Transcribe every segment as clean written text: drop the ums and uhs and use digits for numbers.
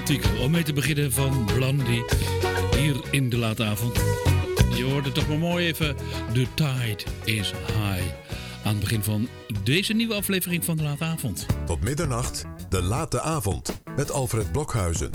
romantiek. Om mee te beginnen van Blondie. Hier in de late avond. Je hoorde toch maar mooi even. The Tide is High. Aan het begin van deze nieuwe aflevering van de late avond. Tot middernacht, de late avond. Met Alfred Blokhuizen.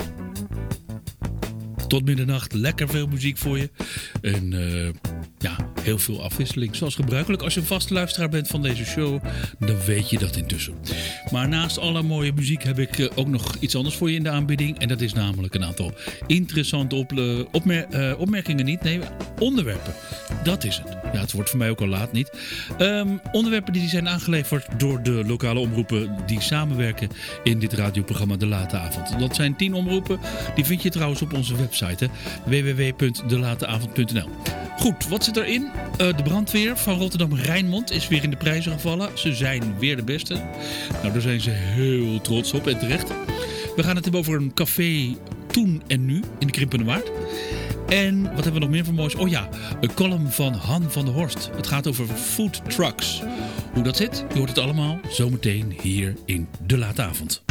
Tot middernacht, lekker veel muziek voor je. En heel veel afwisseling. Zoals gebruikelijk, als je een vaste luisteraar bent van deze show, dan weet je dat intussen. Maar naast alle mooie muziek heb ik ook nog iets anders voor je in de aanbieding. En dat is namelijk een aantal interessante opmerkingen niet. Nee, onderwerpen. Dat is het. Ja, het wordt voor mij ook al laat niet. Onderwerpen die zijn aangeleverd door de lokale omroepen die samenwerken in dit radioprogramma De Late Avond. Dat zijn 10 omroepen. Die vind je trouwens op onze website www.delateavond.nl. Goed, wat zit erin? De brandweer van Rotterdam-Rijnmond is weer in de prijzen gevallen. Ze zijn weer de beste. Nou, daar zijn ze heel trots op en terecht. We gaan het hebben over een café Toen en Nu in de Krimpende Waard. En wat hebben we nog meer voor moois? Oh ja, een column van Han van der Horst. Het gaat over food trucks. Hoe dat zit, je hoort het allemaal zometeen hier in De Late Avond.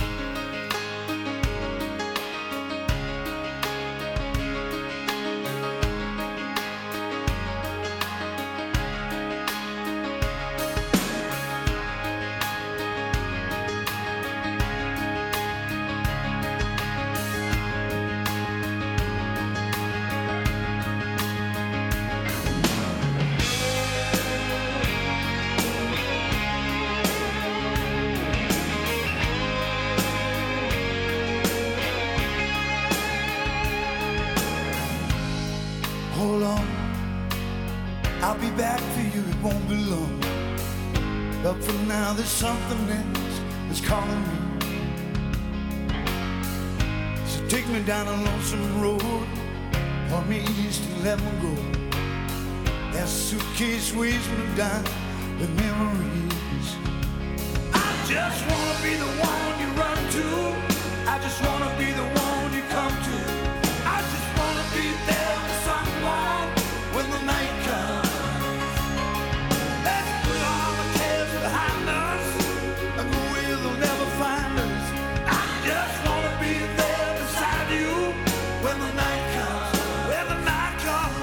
Down a lonesome road, pour me east and let me go. That suitcase weighs me down with memories. I just wanna be the one you run to. I just wanna be the one you come to. I just wanna be there for someone when the night comes. Let's put all the cares behind us and go where they'll never find us. I just wanna be there beside you when the night comes, when the night comes.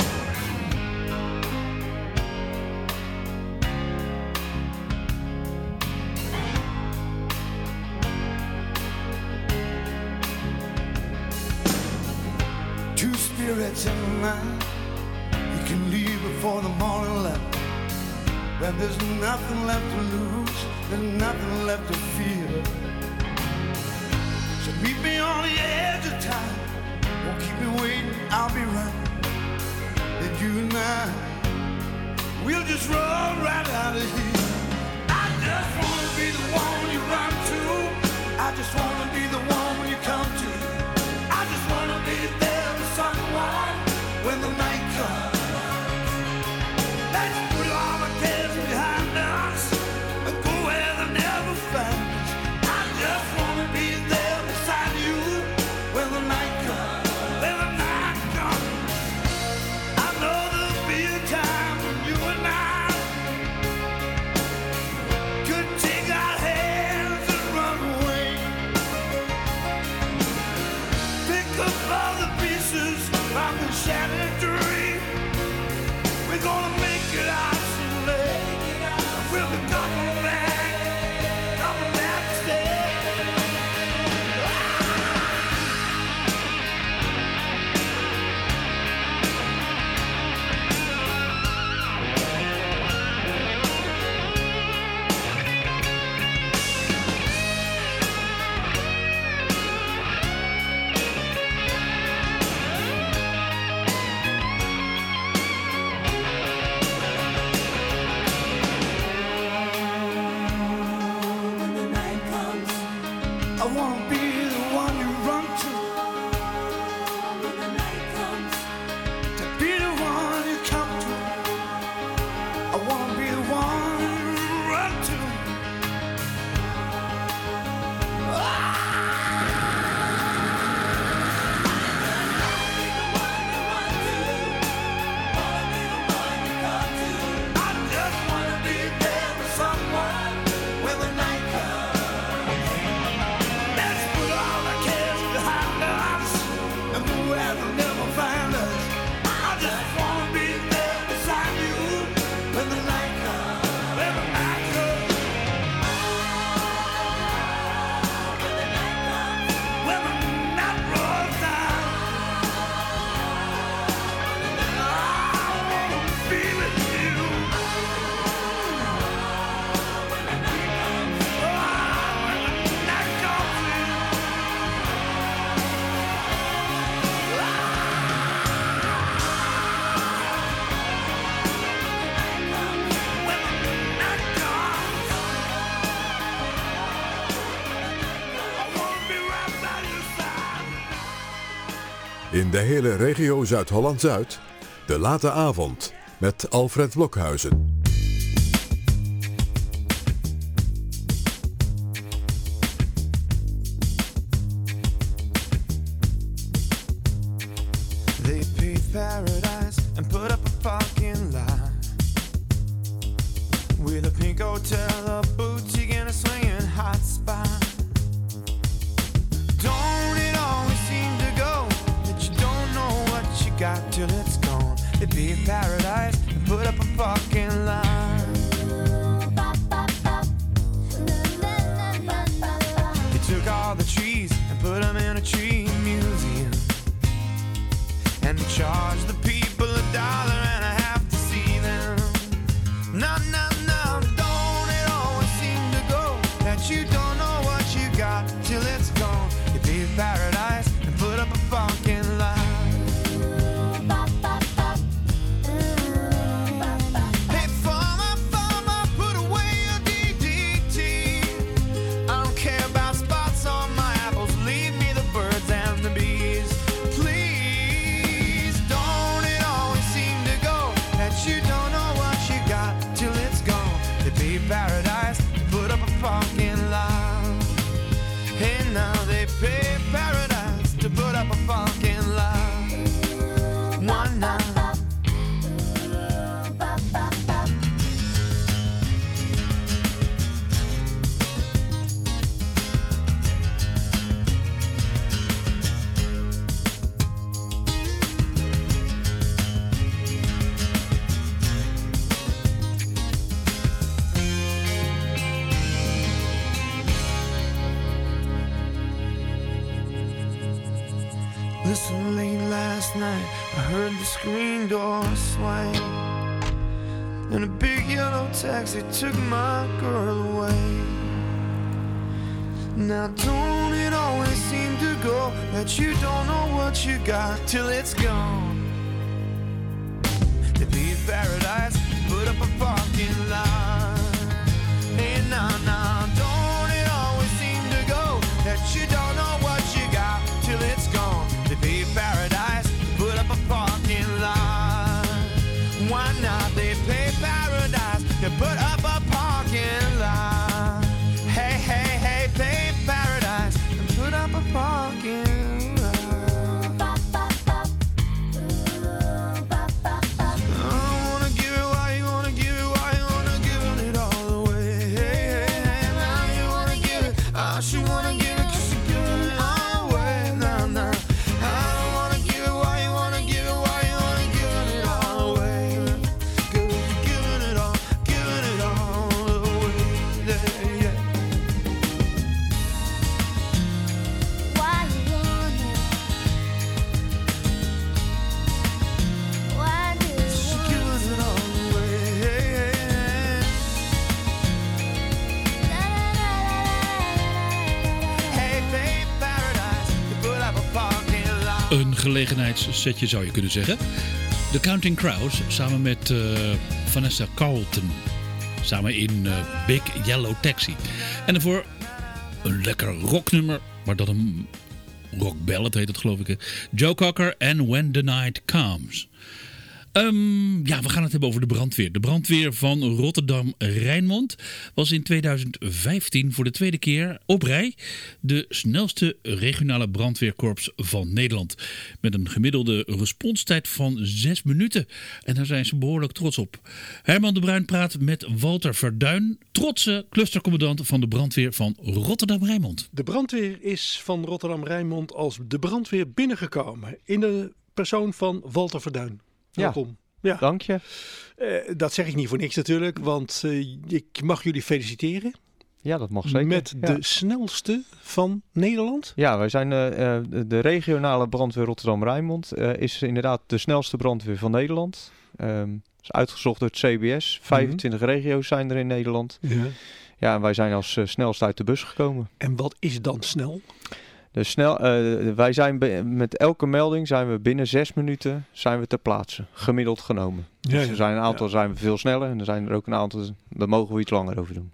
Two spirits in the night, you can leave before the morning light. When there's nothing left to lose, there's nothing left to fear. So meet me on the edge of time. Don't keep me waiting, I'll be right. Then you and I, we'll just run right out of here. I just wanna be the one you run to. I just wanna be the one you come to. I just wanna be there for someone when the night comes. Let's put all the cares behind us and go where they never find us. I just wanna be there beside you when the night comes. Shattered dream, we're gonna make it out someday. We'll be coming back to stay. I wanna be the one you run to when the night comes. To be the one you come to. I wanna be the one you run to. I just wanna be there for someone when the night comes. Let's put In de hele regio Zuid-Holland-Zuid, de late avond met Alfred Blokhuizen. They paved paradise and put up a parking lot with a pink hotel, a boutique, and a swinging hot spot. Don't it always seem to go that you don't know what you got till it's gone? They paved paradise and put up a parking lot. They took all the trees and put them in a tree museum, and they charge the people $1.50 to see them. No, no, no, don't it always seem to go that you don't know what you got till it's gone? You paved paradise and put up a parking lot. Hey, farmer, put away your DDT. I don't care about spots on my apples, leave me the birds and the bees. Please, don't it always seem to go that you don't know what you got till it's gone? They paved paradise, put up a parking lot. Hey, now they paved paradise to put up a parking lot. One night. Listen, late last night I heard the screen door swing, and a big yellow taxi took my girl away. Now don't it always seem to go that you don't know what you got till it's gone? They paved paradise, put up a parking lot. Hey, nah, nah, don't it always seem to go that you don't know what you got till it's gone? They paved paradise, put up a parking lot. Why not? They paved paradise, they put up a parking lot. Hey, hey, hey, paved paradise, and put up a parking lot. I don't wanna give it, why you wanna give it, why you wanna give it all away? Hey, hey, hey, now you wanna give it, I should wanna give it, 'cause you're giving it all away. Nah, nah. I don't wanna give it, why you wanna give it, why you wanna give it all away? 'Cause you're giving it all away. Yeah, yeah. Why you wanna? Why do She you gives it all away. Hey, babe, paradise, you put up a parking lot. Een gelegenheidssetje zou je kunnen zeggen. The Counting Crows samen met Vanessa Carlton. Samen in Big Yellow Taxi. En daarvoor een lekker rocknummer, maar dan een rock ballad heet het geloof ik. Hè. Joe Cocker en When the Night Comes. Ja, we gaan het hebben over de brandweer. De brandweer van Rotterdam-Rijnmond was in 2015 voor de tweede keer op rij de snelste regionale brandweerkorps van Nederland. Met een gemiddelde responstijd van 6 minuten. En daar zijn ze behoorlijk trots op. Herman de Bruin praat met Walter Verduin, trotse clustercommandant van de brandweer van Rotterdam-Rijnmond. De brandweer is van Rotterdam-Rijnmond als de brandweer binnengekomen in de persoon van Walter Verduin. Welkom. Ja. Dank je. Dat zeg ik niet voor niks natuurlijk, want ik mag jullie feliciteren. Ja, dat mag zeker. Met de snelste van Nederland. Ja, wij zijn de regionale brandweer Rotterdam-Rijnmond. Is inderdaad de snelste brandweer van Nederland. Is uitgezocht door het CBS. 25 regio's zijn er in Nederland. Ja. Ja, en wij zijn als snelst uit de bus gekomen. En wat is dan snel? Wij zijn met elke melding zijn we binnen 6 minuten zijn we ter plaatse, gemiddeld genomen. Ja, dus er zijn een aantal zijn we veel sneller en er zijn er ook een aantal, daar mogen we iets langer over doen.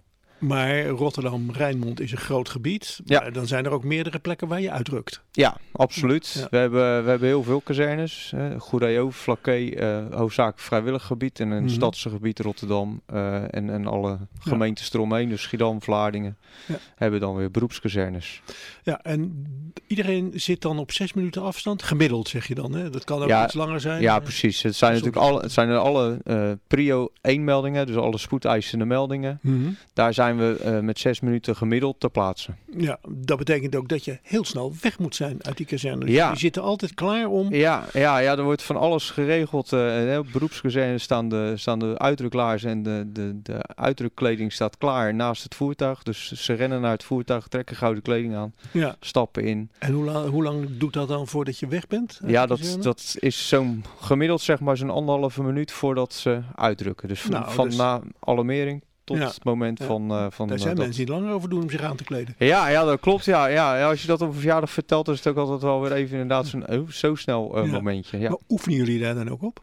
Maar Rotterdam-Rijnmond is een groot gebied. Ja. Maar dan zijn er ook meerdere plekken waar je uitrukt. Ja, absoluut. Ja. We hebben heel veel kazernes. Goedeo, Vlakke, hoofdzakelijk vrijwillig gebied. En een stadse gebied Rotterdam. En alle gemeentes eromheen. Dus Schiedam, Vlaardingen. Ja. Hebben dan weer beroepskazernes. Ja, en iedereen zit dan op 6 minuten afstand. Gemiddeld zeg je dan, hè? Dat kan ook iets langer zijn. Ja, precies. Het zijn natuurlijk alle prio 1 meldingen. Dus alle spoedeisende meldingen. Mm-hmm. Daar zijn we met 6 minuten gemiddeld ter plaatse. Ja, dat betekent ook dat je heel snel weg moet zijn uit die kazerne. Ja. Die zitten altijd klaar om... Ja, er wordt van alles geregeld. Op beroepskazerne staan de uitdruklaarzen en de uitdrukkleding staat klaar naast het voertuig. Dus ze rennen naar het voertuig, trekken gouden kleding aan, stappen in. En hoe lang doet dat dan voordat je weg bent? Ja, dat is zo'n gemiddeld zeg maar zo'n 1,5 minuut voordat ze uitdrukken. Dus na alarmering tot het moment van... Daar zijn mensen die langer over doen om zich aan te kleden. Ja, dat klopt. Ja, als je dat op een verjaardag vertelt, is het ook altijd wel weer even inderdaad zo snel momentje. Ja. Maar oefenen jullie daar dan ook op?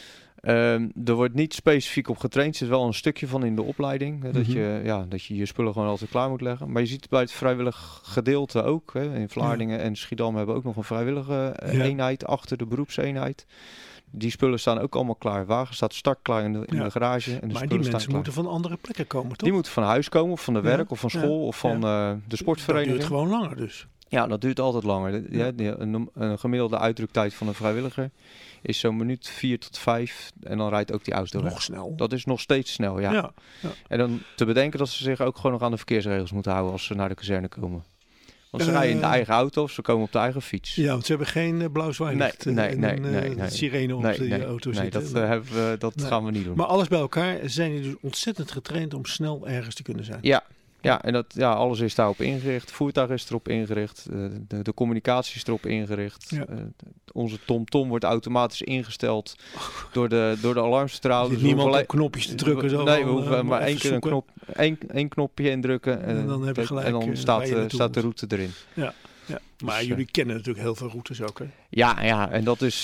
Er wordt niet specifiek op getraind. Er zit wel een stukje van in de opleiding. Dat je je spullen gewoon altijd klaar moet leggen. Maar je ziet het bij het vrijwillig gedeelte ook. Hè. In Vlaardingen en Schiedam hebben we ook nog een vrijwillige eenheid achter de beroepseenheid. Die spullen staan ook allemaal klaar. Wagen staat startklaar in de garage. En maar die mensen moeten van andere plekken komen, toch? Die moeten van huis komen, of van de werk, of van school, of van de sportvereniging. Dat duurt gewoon langer dus. Ja, dat duurt altijd langer. Een gemiddelde uitdruktijd van een vrijwilliger is zo'n minuut 4 tot 5. En dan rijdt ook die auto weg. Nog snel. Dat is nog steeds snel, ja. En dan te bedenken dat ze zich ook gewoon nog aan de verkeersregels moeten houden als ze naar de kazerne komen. Want ze rijden in de eigen auto of ze komen op de eigen fiets. Ja, want ze hebben geen blauw zwaailicht nee. sirene op de auto zitten. Nee, dat gaan we niet doen. Maar alles bij elkaar zijn die dus ontzettend getraind om snel ergens te kunnen zijn. Ja, en alles is daarop ingericht. Het voertuig is erop ingericht. De communicatie is erop ingericht. Ja. Onze TomTom wordt automatisch ingesteld door de alarmcentrale. Dus niemand op knopjes te drukken. We hoeven maar één knopje indrukken. En dan heb je gelijk. En dan staat de route erin. Ja. Ja, maar jullie kennen natuurlijk heel veel routes ook, hè? Ja, en dat is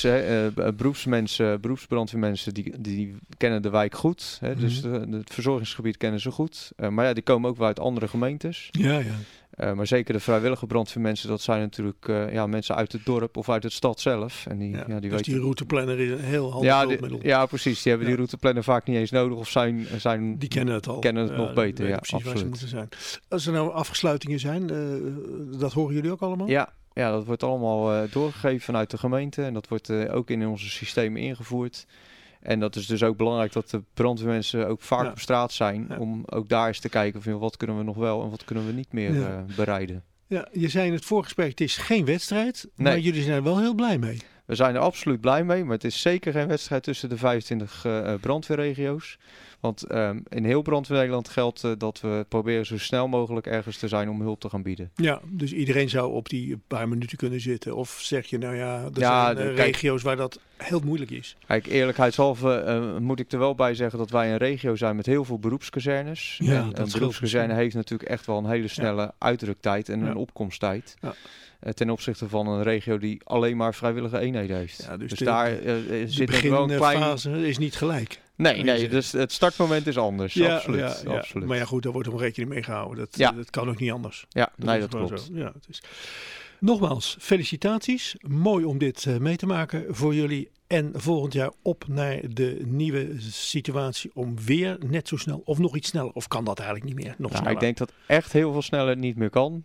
beroepsbrandweermensen die kennen de wijk goed. Hè, dus het verzorgingsgebied kennen ze goed. Maar die komen ook wel uit andere gemeentes. Ja. Maar zeker de vrijwillige brandweermensen, dat zijn natuurlijk mensen uit het dorp of uit de stad zelf. En die dus weten... die routeplanner is een heel handig hulpmiddel. Ja, precies. Die hebben die routeplanner vaak niet eens nodig of zijn die kennen het al. Kennen het nog beter, precies absoluut. Waar ze moeten zijn. Als er nou afsluitingen zijn, dat horen jullie ook allemaal? Ja, dat wordt allemaal doorgegeven vanuit de gemeente. En dat wordt ook in onze systemen ingevoerd. En dat is dus ook belangrijk dat de brandweermensen ook vaak op straat zijn. Om ook daar eens te kijken van wat kunnen we nog wel en wat kunnen we niet meer bereiden. Ja, je zei in het voorgesprek, het is geen wedstrijd, maar jullie zijn er wel heel blij mee. We zijn er absoluut blij mee, maar het is zeker geen wedstrijd tussen de 25 brandweerregio's. Want in heel Brandweer Nederland geldt dat we proberen zo snel mogelijk ergens te zijn om hulp te gaan bieden. Ja, dus iedereen zou op die paar minuten kunnen zitten. Of zeg je er zijn regio's waar dat heel moeilijk is? Kijk, eerlijkheidshalve moet ik er wel bij zeggen dat wij een regio zijn met heel veel beroepskazernes. Ja, een beroepskazerne heeft natuurlijk echt wel een hele snelle uitdruktijd en een opkomsttijd. Ja. Ten opzichte van een regio die alleen maar vrijwillige eenheden heeft. Ja, dus daar zit er wel een klein... fase is niet gelijk. Nee, dus het startmoment is anders. Absoluut. Maar ja, goed, daar wordt om rekening mee gehouden. Dat kan ook niet anders. Ja, dat klopt. Zo. Ja, het is... Nogmaals, felicitaties. Mooi om dit mee te maken voor jullie. En volgend jaar op naar de nieuwe situatie om weer net zo snel of nog iets sneller. Of kan dat eigenlijk niet meer? Nog sneller? Ik denk dat echt heel veel sneller niet meer kan.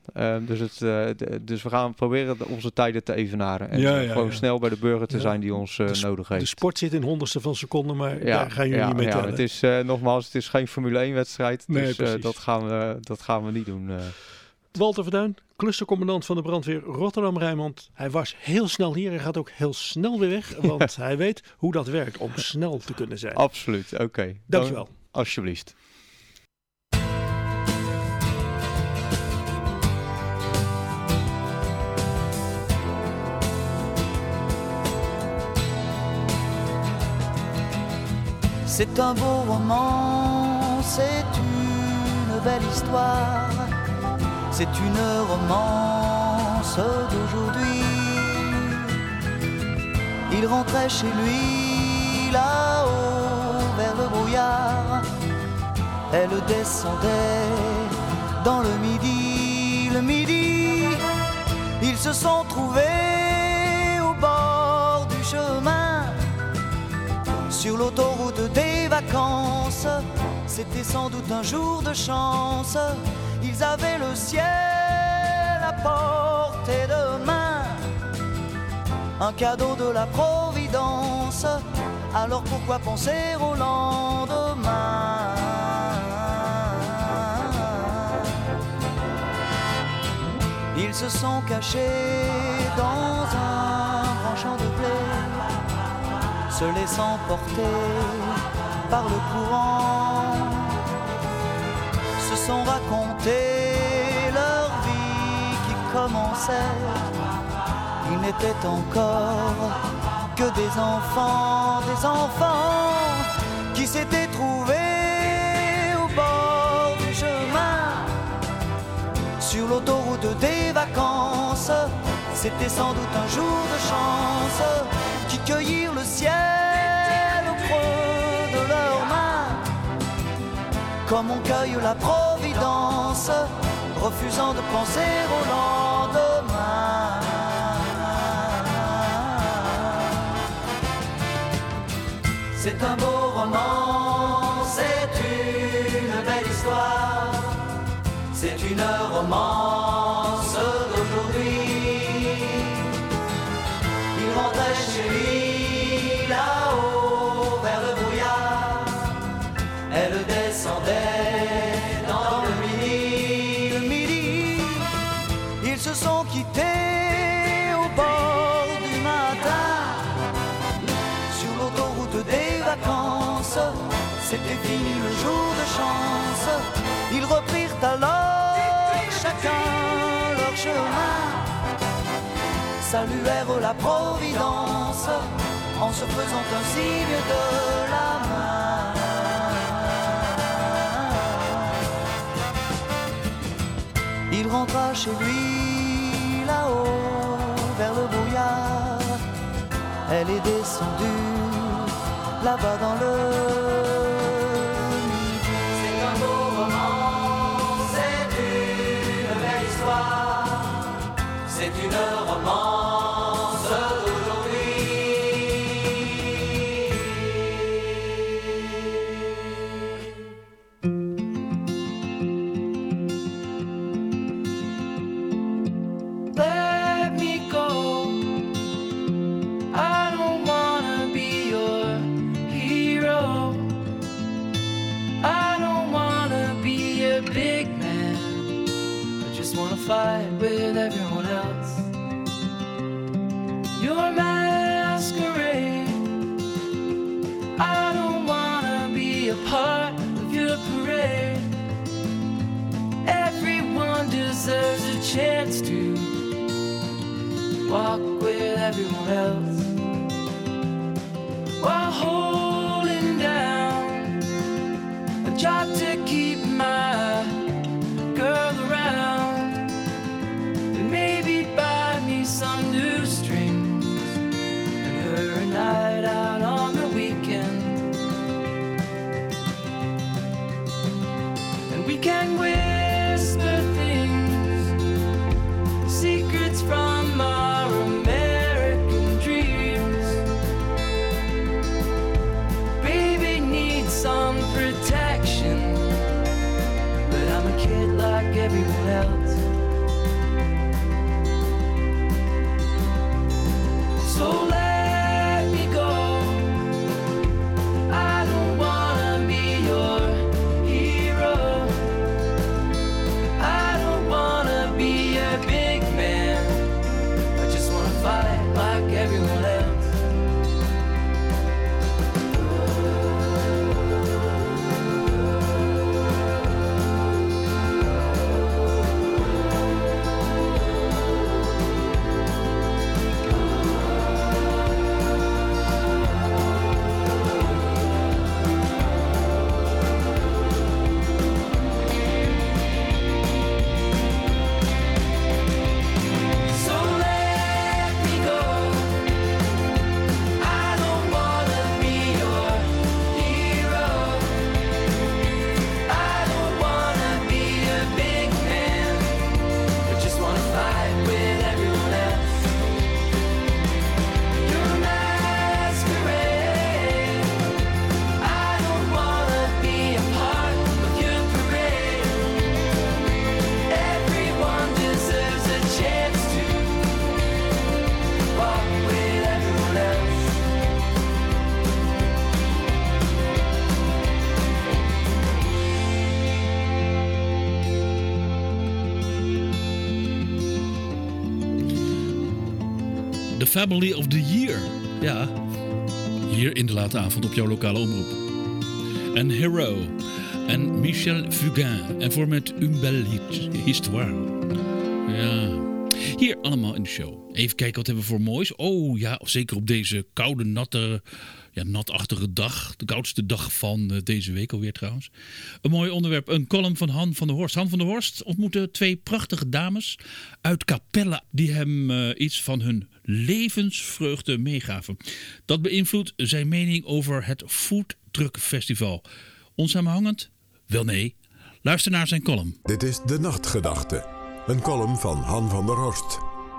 Dus we gaan proberen onze tijden te evenaren. En snel bij de burger te zijn die ons nodig heeft. De sport zit in honderdste van seconde, maar daar gaan jullie niet mee tellen. Het is nogmaals, het is geen Formule 1 wedstrijd. Dus dat gaan we niet doen. Walter Verduin, clustercommandant van de brandweer Rotterdam-Rijnmond. Hij was heel snel hier. Hij gaat ook heel snel weer weg. Want hij weet hoe dat werkt om snel te kunnen zijn. Absoluut, oké. Dankjewel. Alsjeblieft. C'est un beau roman, c'est une belle histoire. C'est une romance d'aujourd'hui. Il rentrait chez lui là-haut vers le brouillard. elle descendait dans le midi. Le midi, ils se sont trouvés au bord du chemin, sur l'autoroute des vacances. C'était sans doute un jour de chance. Ils avaient le ciel à portée de main, un cadeau de la Providence. Alors pourquoi penser au lendemain? Ils se sont cachés dans un grand champ de blé, se laissant porter par le courant, se sont racontés leur vie qui commençait. Ils n'étaient encore que des enfants qui s'étaient trouvés au bord du chemin, sur l'autoroute des vacances. C'était sans doute un jour de chance, qui cueillirent le ciel au creux de leurs mains, comme on cueille la Providence, refusant de penser au lendemain. C'est un beau roman, c'est une belle histoire, c'est une romance d'aujourd'hui. Il rentrait chez lui là-haut vers le brouillard, elle descendait dans le midi. Le midi, ils se sont quittés au bord du matin, sur l'autoroute des vacances. C'était fini le jour de chance. Ils reprirent alors chacun leur chemin, saluèrent la Providence en se faisant un signe de la main. Il rentra chez lui là-haut vers le brouillard, elle est descendue là-bas dans le midi. C'est un beau roman, c'est une belle histoire, c'est une romance d'aujourd'hui. Let me go, I don't wanna be your hero. I don't wanna be a big man, I just wanna fight with everyone else. Your masquerade, I don't wanna be a part of your parade. Everyone deserves a chance to walk with everyone else, while holding down a job to keep my girl around, and maybe buy me some new strings and her a night out on the weekend. And we can whisper things, secrets from our American dream. The Family of the Year. Ja, hier in de late avond op jouw lokale omroep. En Hero. En Michel Fugain. En voor met Une Belle Histoire. Ja, hier allemaal in de show. Even kijken wat hebben we voor moois. Oh ja, zeker op deze koude, natte, natachtige dag. De koudste dag van deze week alweer trouwens. Een mooi onderwerp. Een column van Han van der Horst. Han van der Horst ontmoette 2 prachtige dames uit Capelle. Die hem iets van hun levensvreugde meegaven. Dat beïnvloedt zijn mening over het Food Truck Festival. Onsamenhangend? Wel nee. Luister naar zijn column. Dit is De Nachtgedachte. Een column van Han van der Horst.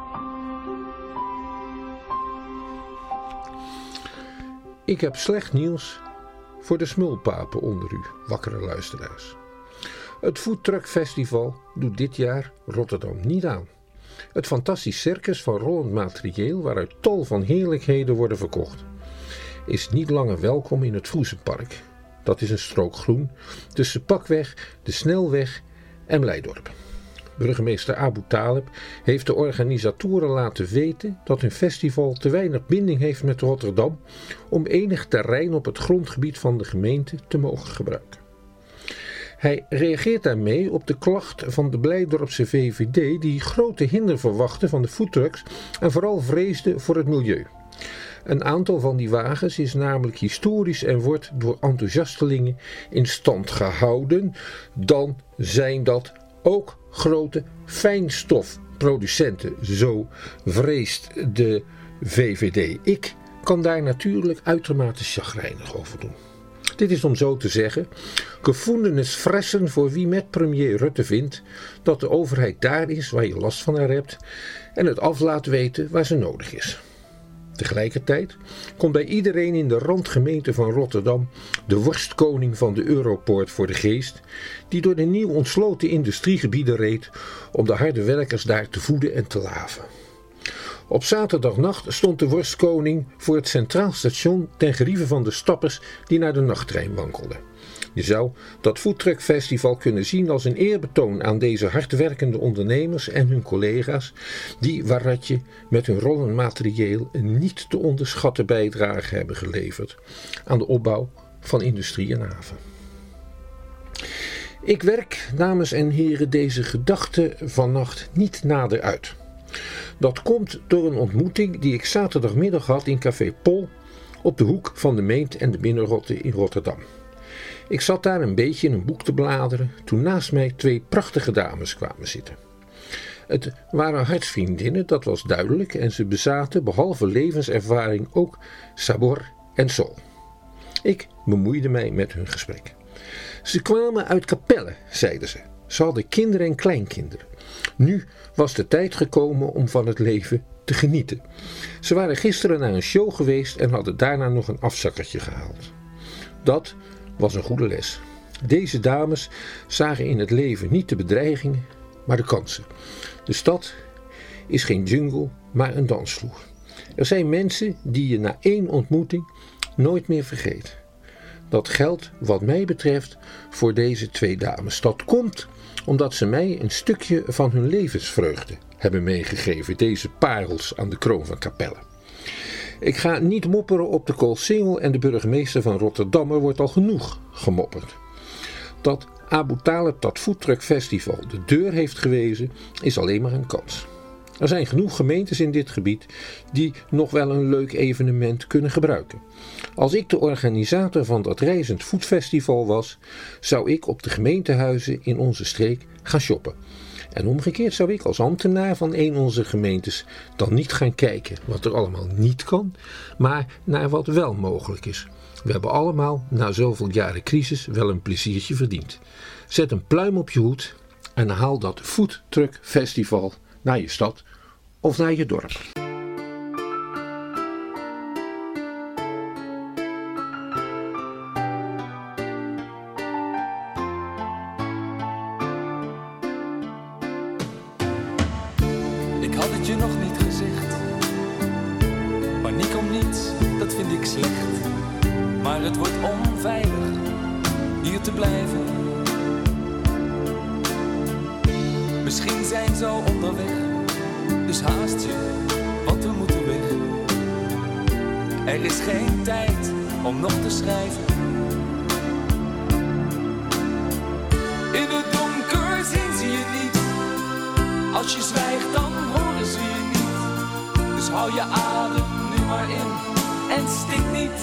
Ik heb slecht nieuws voor de smulpapen onder u, wakkere luisteraars. Het Food Truck Festival doet dit jaar Rotterdam niet aan. Het fantastisch circus van rollend materieel waaruit tal van heerlijkheden worden verkocht, is niet langer welkom in het Vroesenpark. Dat is een strook groen tussen Pakweg, de Snelweg en Blijdorp. Burgemeester Abu Talib heeft de organisatoren laten weten dat hun festival te weinig binding heeft met Rotterdam om enig terrein op het grondgebied van de gemeente te mogen gebruiken. Hij reageert daarmee op de klacht van de Blijdorpse VVD die grote hinder verwachtte van de foodtrucks en vooral vreesde voor het milieu. Een aantal van die wagens is namelijk historisch en wordt door enthousiastelingen in stand gehouden. Dan zijn dat ook grote fijnstofproducenten, zo vreest de VVD. Ik kan daar natuurlijk uitermate chagrijnig over doen. Dit is om zo te zeggen, gevoelens fressen voor wie met premier Rutte vindt dat de overheid daar is waar je last van haar hebt en het af laat weten waar ze nodig is. Tegelijkertijd komt bij iedereen in de randgemeente van Rotterdam de worstkoning van de Europoort voor de geest, die door de nieuw ontsloten industriegebieden reed om de harde werkers daar te voeden en te laven. Op zaterdagnacht stond de worstkoning voor het Centraal Station ten gerieve van de stappers die naar de nachttrein wankelden. Je zou dat Foodtruck Festival kunnen zien als een eerbetoon aan deze hardwerkende ondernemers en hun collega's die waaratje met hun rollend materieel een niet te onderschatten bijdrage hebben geleverd aan de opbouw van industrie en haven. Ik werk, dames en heren, deze gedachte vannacht niet nader uit. Dat komt door een ontmoeting die ik zaterdagmiddag had in Café Pol op de hoek van de Meent en de Binnenrotte in Rotterdam. Ik zat daar een beetje in een boek te bladeren toen naast mij 2 prachtige dames kwamen zitten. Het waren hartsvriendinnen, dat was duidelijk, en ze bezaten behalve levenservaring ook sabor en sol. Ik bemoeide mij met hun gesprek. Ze kwamen uit Capelle, zeiden ze. Ze hadden kinderen en kleinkinderen. Nu was de tijd gekomen om van het leven te genieten. Ze waren gisteren naar een show geweest en hadden daarna nog een afzakkertje gehaald. Dat was een goede les. Deze dames zagen in het leven niet de bedreigingen, maar de kansen. De stad is geen jungle, maar een dansvloer. Er zijn mensen die je na 1 ontmoeting nooit meer vergeet. Dat geldt wat mij betreft voor deze 2 dames. Dat komt omdat ze mij een stukje van hun levensvreugde hebben meegegeven. Deze parels aan de kroon van Capelle. Ik ga niet mopperen op de Koolsingel en de burgemeester van Rotterdam. Er wordt al genoeg gemopperd. Dat Abu Talib dat Foodtruck Festival de deur heeft gewezen is alleen maar een kans. Er zijn genoeg gemeentes in dit gebied die nog wel een leuk evenement kunnen gebruiken. Als ik de organisator van dat reizend foodfestival was, zou ik op de gemeentehuizen in onze streek gaan shoppen. En omgekeerd zou ik als ambtenaar van een onze gemeentes dan niet gaan kijken wat er allemaal niet kan, maar naar wat wel mogelijk is. We hebben allemaal na zoveel jaren crisis wel een pleziertje verdiend. Zet een pluim op je hoed en haal dat Foodtruck Festival naar je stad of naar je dorp. Ik had het je nog niet gezegd. Paniek om niets, dat vind ik slecht. Maar het wordt onveilig hier te blijven. Misschien zijn ze al onderweg, dus haast je, want we moeten weg. Er is geen tijd om nog te schrijven. In het donker zien ze je niet. Als je zwijgt dan horen ze je niet. Dus hou je adem nu maar in en stik niet.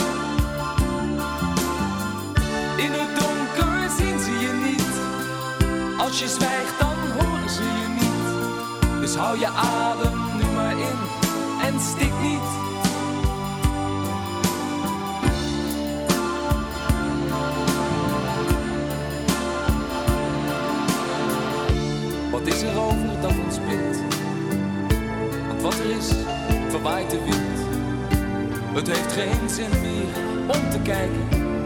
In het donker zien ze je niet. Als je zwijgt dan horen ze je niet. Dus hou je adem nu maar in en stik niet. Wat is er over dat ons bindt? Want wat er is, verwaait de wind. Het heeft geen zin meer om te kijken.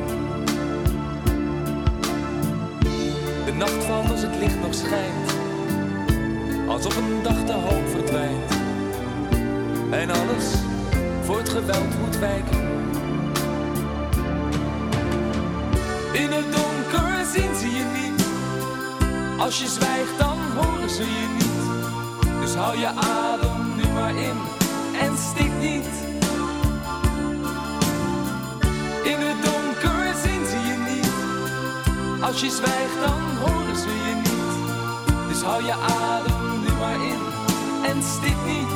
De nacht valt als het licht nog schijnt. Als op een dag de hoop verdwijnt. En alles voor het geweld moet wijken. In het donker zien ze je niet. Als je zwijgt dan horen ze je niet. Dus hou je adem nu maar in en stik niet. In het donker zien ze je niet. Als je zwijgt dan horen ze je niet. Dus hou je adem nu maar in en stik niet.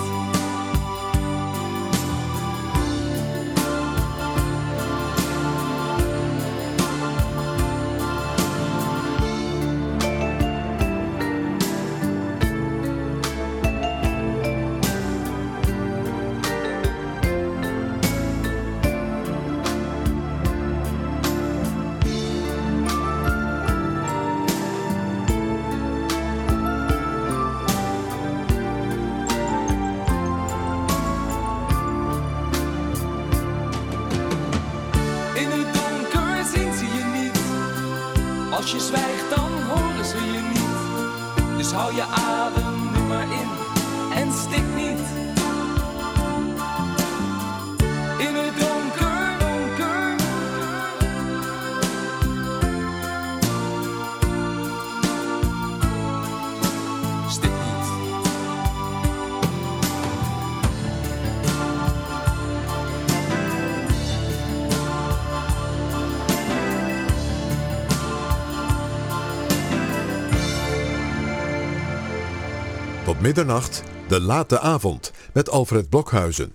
Als je zwijgt dan horen ze je niet. Dus hou je adem nu maar in en stik niet. In het donker, donker. Stik niet. Tot middernacht, de late avond met Alfred Blokhuizen.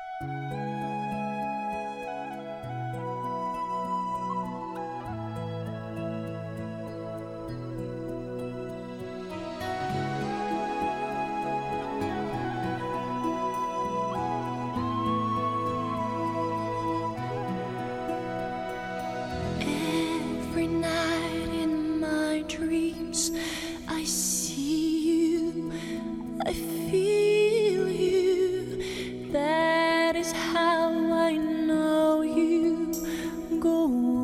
Every night in my dreams I see you, I feel you. That is how I know you. Go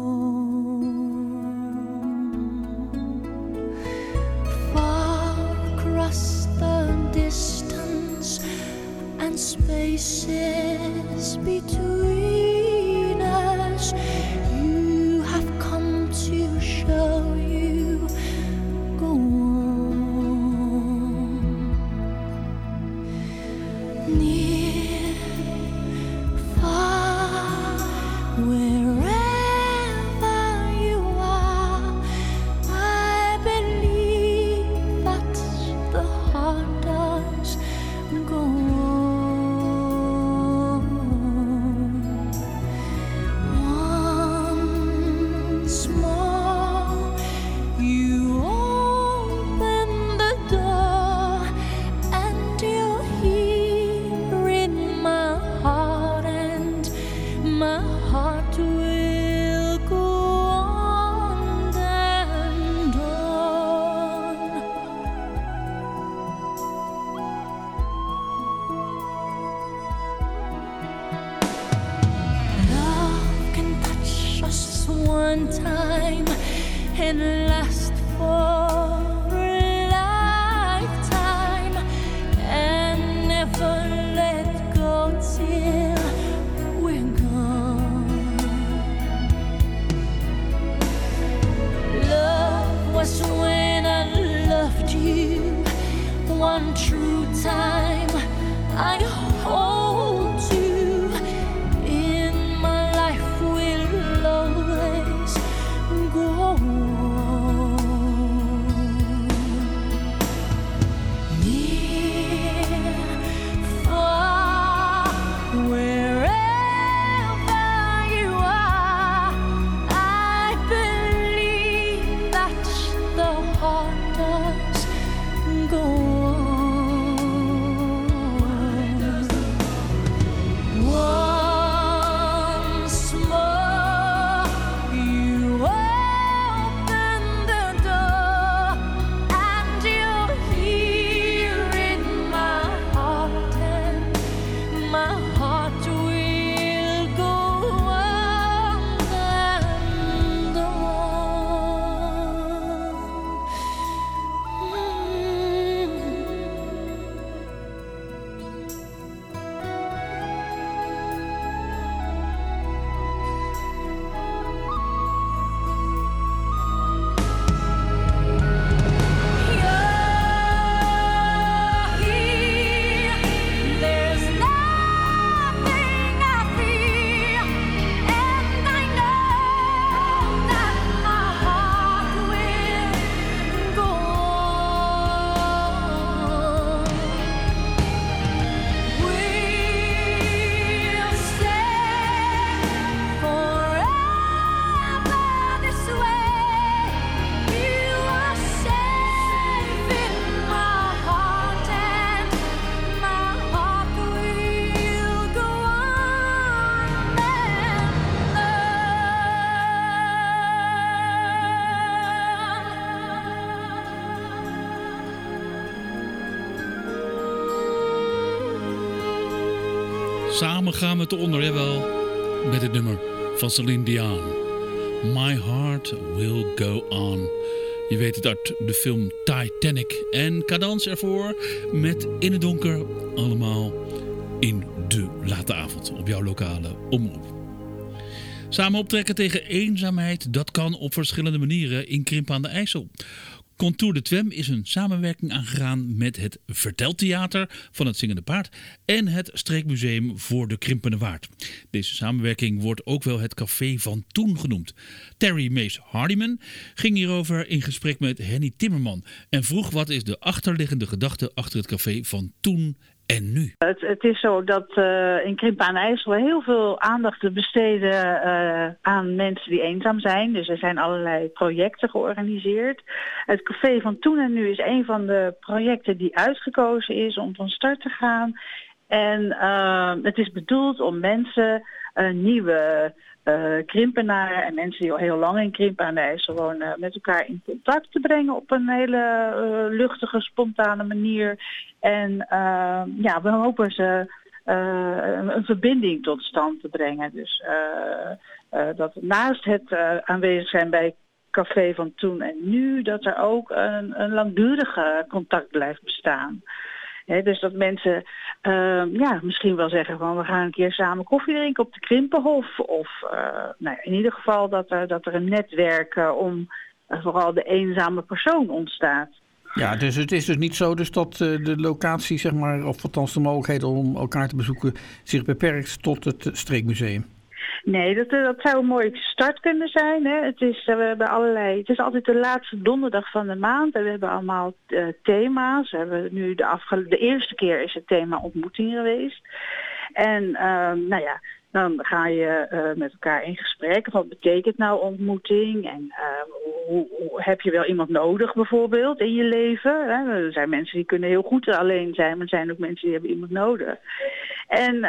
on. Far across the distance and spaces between us, you have come to show you. Go on. Near, far, wherever you are, I believe that the heart does go on. Once more, you open the door, and you're here in my heart, and my heart will go on and on. Love can touch us one time and last for a lifetime, and never let go till we're gone. Love was when I loved you one true time. I hold you Samen gaan we het eronder, jawel, met het nummer van Celine Dion. My Heart Will Go On. Je weet het uit de film Titanic. En cadans ervoor met In het Donker, allemaal in de late avond op jouw lokale omroep. Samen optrekken tegen eenzaamheid, dat kan op verschillende manieren in Krimpen aan de IJssel. Contour de Twem is een samenwerking aangegaan met het Verteltheater van het Zingende Paard en het Streekmuseum voor de Krimpende Waard. Deze samenwerking wordt ook wel het Café van Toen genoemd. Terry Mees Hardiman ging hierover in gesprek met Henny Timmerman en vroeg wat is de achterliggende gedachte achter het Café van Toen en nu. Het is zo dat in Krimpen aan de IJssel heel veel aandacht te besteden aan mensen die eenzaam zijn. Dus er zijn allerlei projecten georganiseerd. Het Café van Toen en nu is een van de projecten die uitgekozen is om van start te gaan. En het is bedoeld om mensen nieuwe krimpenaren en mensen die al heel lang in Krimpen aan de IJssel wonen met elkaar in contact te brengen op een hele luchtige, spontane manier. En we hopen ze een verbinding tot stand te brengen. Dus dat naast het aanwezig zijn bij Café van Toen en nu, dat er ook een langdurige contact blijft bestaan. Dus dat mensen misschien wel zeggen van we gaan een keer samen koffie drinken op de Krimpenhof. Of in ieder geval dat er een netwerk om vooral de eenzame persoon ontstaat. Ja, dus het is dus niet zo dus dat de locatie, zeg maar, of althans de mogelijkheden om elkaar te bezoeken, zich beperkt tot het Streekmuseum. Nee, dat zou een mooie start kunnen zijn. Hè. Het is altijd de laatste donderdag van de maand en we hebben allemaal thema's. We hebben nu de eerste keer is het thema ontmoeting geweest. En dan ga je met elkaar in gesprek. Wat betekent nou ontmoeting? En hoe heb je wel iemand nodig bijvoorbeeld in je leven? Hè? Er zijn mensen die kunnen heel goed alleen zijn, maar er zijn ook mensen die hebben iemand nodig. En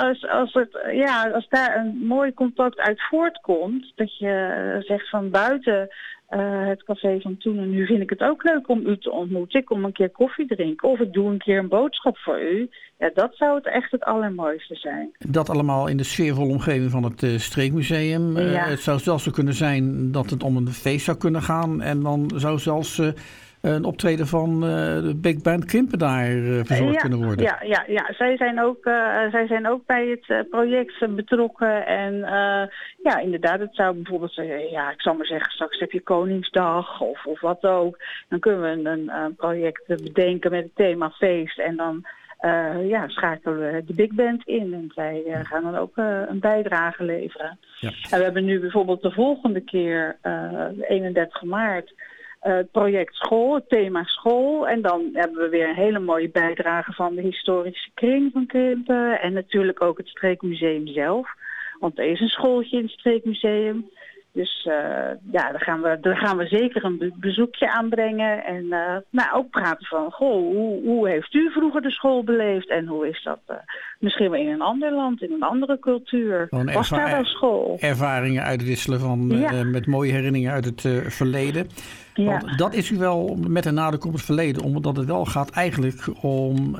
als daar een mooi contact uit voortkomt, dat je zegt van buiten het Café van Toen en nu vind ik het ook leuk om u te ontmoeten. Ik kom een keer koffie drinken of ik doe een keer een boodschap voor u. Ja, dat zou het allermooiste zijn. Dat allemaal in de sfeervolle omgeving van het Streekmuseum. Het zou zelfs zo kunnen zijn dat het om een feest zou kunnen gaan en dan zou zelfs een optreden van de Big Band Krimpen daar verzorgd kunnen worden. Ja. Zij zijn ook bij het project betrokken. En inderdaad, het zou bijvoorbeeld, ik zal maar zeggen, straks heb je Koningsdag of wat ook. Dan kunnen we een project bedenken met het thema feest. En dan schakelen we de Big Band in. En zij gaan dan ook een bijdrage leveren. Ja. En we hebben nu bijvoorbeeld de volgende keer, 31 maart... het project school, het thema school. En dan hebben we weer een hele mooie bijdrage van de historische kring van Krimpen. En natuurlijk ook het Streekmuseum zelf. Want er is een schooltje in het Streekmuseum. Dus daar gaan we zeker een bezoekje aanbrengen. En ook praten van, hoe heeft u vroeger de school beleefd? En hoe is dat misschien wel in een ander land, in een andere cultuur? Was daar wel school? Ervaringen uitwisselen met mooie herinneringen uit het verleden. Ja. Want dat is u wel met een nadruk op het verleden, omdat het wel gaat eigenlijk om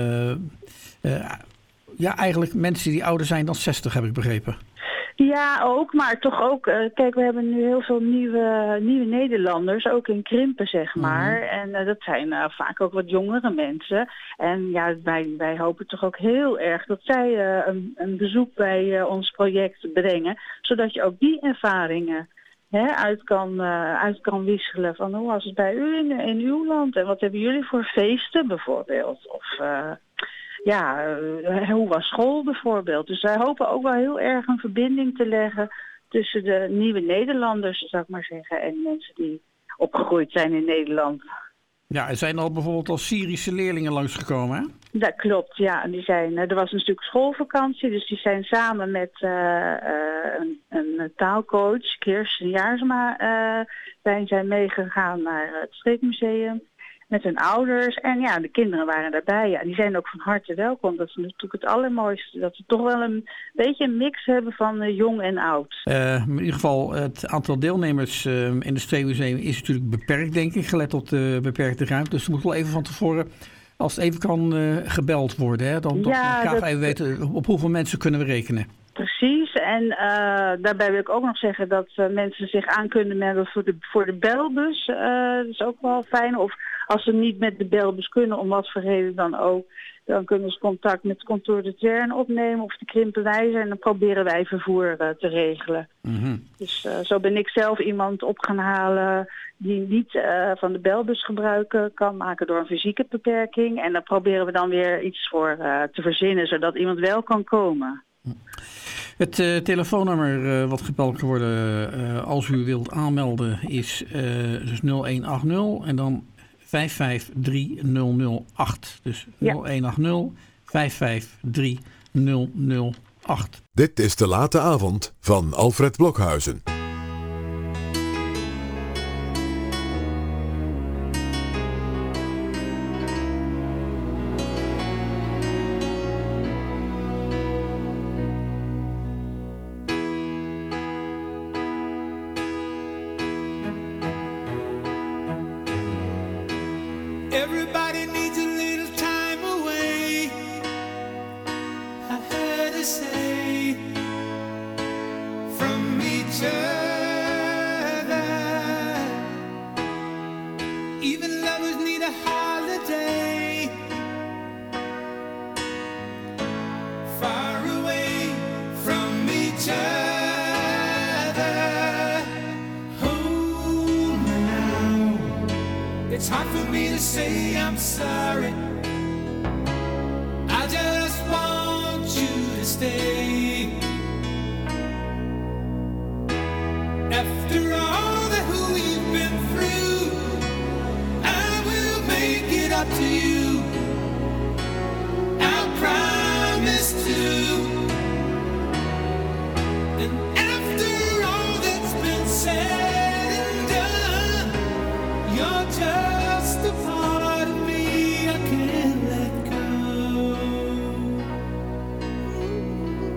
eigenlijk mensen die ouder zijn dan 60, heb ik begrepen. Ja, ook, maar toch ook, kijk, we hebben nu heel veel nieuwe Nederlanders, ook in Krimpen, zeg maar. En dat zijn vaak ook wat jongere mensen. En ja, wij hopen toch ook heel erg dat zij een bezoek bij ons project brengen, zodat je ook die ervaringen uit kan wisselen. Van hoe was het bij u in uw land en wat hebben jullie voor feesten bijvoorbeeld? Of hoe was school bijvoorbeeld? Dus wij hopen ook wel heel erg een verbinding te leggen tussen de nieuwe Nederlanders, zou ik maar zeggen, en mensen die opgegroeid zijn in Nederland. Ja, er zijn al bijvoorbeeld al Syrische leerlingen langsgekomen, hè? Dat klopt, ja. En er was een stuk schoolvakantie, dus die zijn samen met een taalcoach, Kirsten Jaarsma, zijn meegegaan naar het Streekmuseum met hun ouders. En ja, de kinderen waren daarbij. Ja, die zijn ook van harte welkom. Dat is natuurlijk het allermooiste. Dat we toch wel een beetje een mix hebben van jong en oud. In ieder geval, het aantal deelnemers in het Streekmuseum is natuurlijk beperkt, denk ik. Gelet op de beperkte ruimte. Dus er moet wel even van tevoren Als het even kan gebeld worden, hè, dan graag even weten op hoeveel mensen kunnen we rekenen. Precies, en daarbij wil ik ook nog zeggen dat mensen zich aan kunnen melden voor de belbus. Dat is ook wel fijn. Of als ze niet met de belbus kunnen, om wat voor reden dan ook, dan kunnen ze contact met het kantoor de Tern opnemen of de Krimpenwijzer. En dan proberen wij vervoer te regelen. Mm-hmm. Dus zo ben ik zelf iemand op gaan halen die niet van de belbus gebruik kan maken door een fysieke beperking. En daar proberen we dan weer iets voor te verzinnen, zodat iemand wel kan komen. Het telefoonnummer wat gebeld kan worden als u wilt aanmelden is dus 0180 en dan 553008. Dus 0180 553008. Dit is De Late Avond van Alfred Blokhuizen. Everybody needs a little time away, I heard her say, from each other. Even lovers need a holiday, far away from each other. Hold me now, it's hard for me to say I'm sorry. I just want you to stay. After all that we've been through, I will make it up to you. I promise to. And after all that's been said and done, you're just a part of me I can't let go.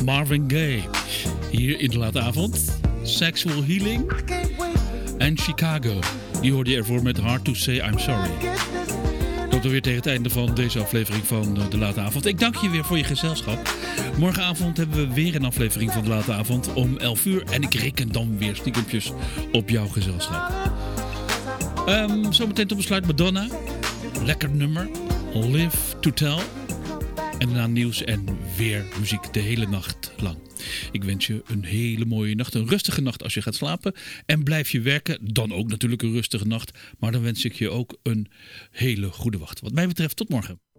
Marvin Gaye. Hier in de late avond. Sexual Healing. En Chicago. Die hoorde je ervoor met Hard to Say I'm Sorry. Tot weer tegen het einde van deze aflevering van de late avond. Ik dank je weer voor je gezelschap. Morgenavond hebben we weer een aflevering van de late avond om 11 uur. En ik reken dan weer stiekempjes op jouw gezelschap. Zometeen tot besluit Madonna. Lekker nummer. Live to Tell. En daarna nieuws en weer muziek de hele nacht lang. Ik wens je een hele mooie nacht. Een rustige nacht als je gaat slapen. En blijf je werken. Dan ook natuurlijk een rustige nacht. Maar dan wens ik je ook een hele goede wacht. Wat mij betreft tot morgen.